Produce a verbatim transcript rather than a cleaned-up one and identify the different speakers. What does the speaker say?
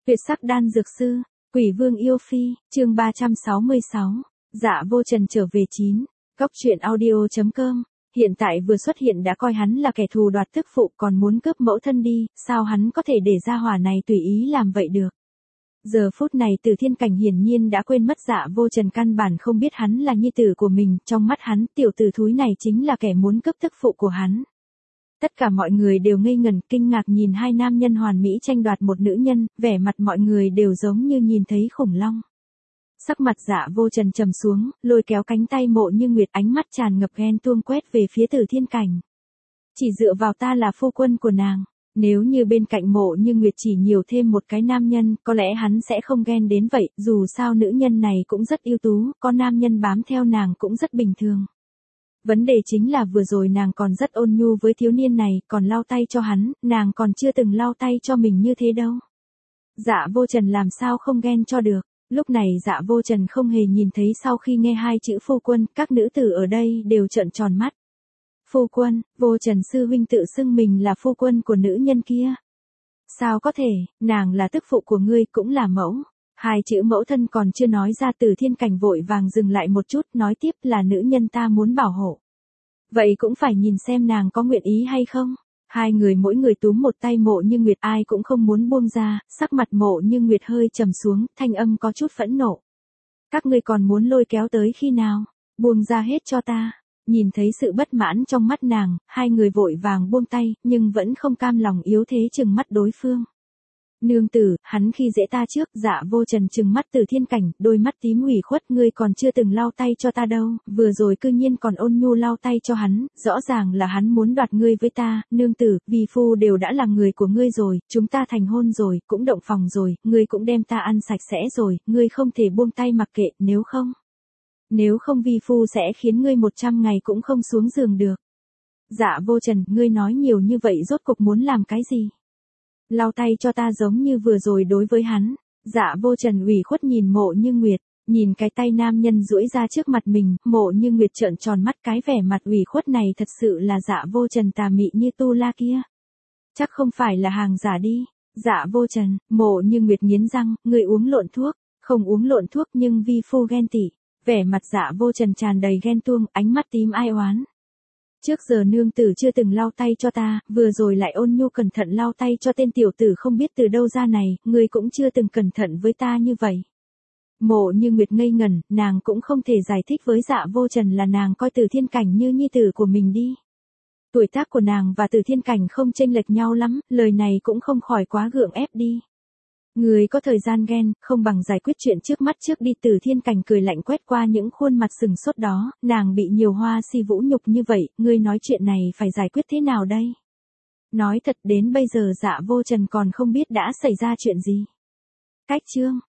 Speaker 1: Tuyệt sắc đan dược sư, Quỷ Vương yêu phi, chương ba trăm sáu mươi sáu, Dạ Vô Trần trở về chín. Góc truyện audio chấm com, hiện tại vừa xuất hiện đã coi hắn là kẻ thù đoạt tức phụ còn muốn cướp mẫu thân đi, sao hắn có thể để gia hỏa này tùy ý làm vậy được. Giờ phút này Từ Thiên Cảnh hiển nhiên đã quên mất Dạ Vô Trần căn bản không biết hắn là nhi tử của mình, trong mắt hắn tiểu tử thúi này chính là kẻ muốn cướp tức phụ của hắn. Tất cả mọi người đều ngây ngẩn kinh ngạc nhìn hai nam nhân hoàn mỹ tranh đoạt một nữ nhân, vẻ mặt mọi người đều giống như nhìn thấy khủng long. Sắc mặt Dạ Vô Trần trầm xuống, lôi kéo cánh tay Mộ Như Nguyệt, ánh mắt tràn ngập ghen tuông quét về phía Từ Thiên Cảnh. Chỉ dựa vào ta là phu quân của nàng, nếu như bên cạnh Mộ Như Nguyệt chỉ nhiều thêm một cái nam nhân, có lẽ hắn sẽ không ghen đến vậy, dù sao nữ nhân này cũng rất ưu tú, có nam nhân bám theo nàng cũng rất bình thường. Vấn đề chính là vừa rồi nàng còn rất ôn nhu với thiếu niên này, còn lau tay cho hắn, nàng còn chưa từng lau tay cho mình như thế đâu. Dạ Vô Trần làm sao không ghen cho được. Lúc này Dạ Vô Trần không hề nhìn thấy sau khi nghe hai chữ phu quân, các nữ tử ở đây đều trợn tròn mắt. Phu quân, Vô Trần sư huynh tự xưng mình là phu quân của nữ nhân kia. Sao có thể, nàng là tức phụ của ngươi cũng là mẫu. Hai chữ mẫu thân còn chưa nói ra, Từ Thiên Cảnh vội vàng dừng lại một chút, nói tiếp là nữ nhân ta muốn bảo hộ. Vậy cũng phải nhìn xem nàng có nguyện ý hay không. Hai người mỗi người túm một tay Mộ Như Nguyệt, ai cũng không muốn buông ra, sắc mặt Mộ Như Nguyệt hơi trầm xuống, thanh âm có chút phẫn nộ. Các ngươi còn muốn lôi kéo tới khi nào? Buông ra hết cho ta. Nhìn thấy sự bất mãn trong mắt nàng, hai người vội vàng buông tay, nhưng vẫn không cam lòng yếu thế trừng mắt đối phương. Nương tử, hắn khi dễ ta trước. Dạ Vô Trần trừng mắt Từ Thiên Cảnh, đôi mắt tím ủy khuất, ngươi còn chưa từng lau tay cho ta đâu, vừa rồi cư nhiên còn ôn nhu lau tay cho hắn, rõ ràng là hắn muốn đoạt ngươi với ta. Nương tử, vi phu đều đã là người của ngươi rồi, chúng ta thành hôn rồi, cũng động phòng rồi, ngươi cũng đem ta ăn sạch sẽ rồi, ngươi không thể buông tay mặc kệ, nếu không. Nếu không vi phu sẽ khiến ngươi một trăm ngày cũng không xuống giường được. Dạ Vô Trần, ngươi nói nhiều như vậy rốt cục muốn làm cái gì? Lau tay cho ta giống như vừa rồi đối với hắn. Dạ Vô Trần ủy khuất nhìn Mộ Như Nguyệt, nhìn cái tay nam nhân duỗi ra trước mặt mình, Mộ Như Nguyệt trợn tròn mắt, cái vẻ mặt ủy khuất này thật sự là Dạ Vô Trần tà mị như tu la kia. Chắc không phải là hàng giả đi. Dạ Vô Trần, Mộ Như Nguyệt nghiến răng, người uống lộn thuốc, không uống lộn thuốc nhưng vi phu ghen tị. Vẻ mặt Dạ Vô Trần tràn đầy ghen tuông, ánh mắt tím ai oán. Trước giờ nương tử chưa từng lau tay cho ta, vừa rồi lại ôn nhu cẩn thận lau tay cho tên tiểu tử không biết từ đâu ra này, ngươi cũng chưa từng cẩn thận với ta như vậy. Mộ Như Nguyệt ngây ngẩn, nàng cũng không thể giải thích với Dạ Vô Trần là nàng coi Từ Thiên Cảnh như nhi tử của mình đi. Tuổi tác của nàng và Từ Thiên Cảnh không chênh lệch nhau lắm, lời này cũng không khỏi quá gượng ép đi. Người có thời gian ghen, không bằng giải quyết chuyện trước mắt trước đi. Từ Thiên Cảnh cười lạnh quét qua những khuôn mặt sừng sốt đó, nàng bị nhiều hoa si vũ nhục như vậy, ngươi nói chuyện này phải giải quyết thế nào đây? Nói thật đến bây giờ Dạ Vô Trần còn không biết đã xảy ra chuyện gì. Cách chương,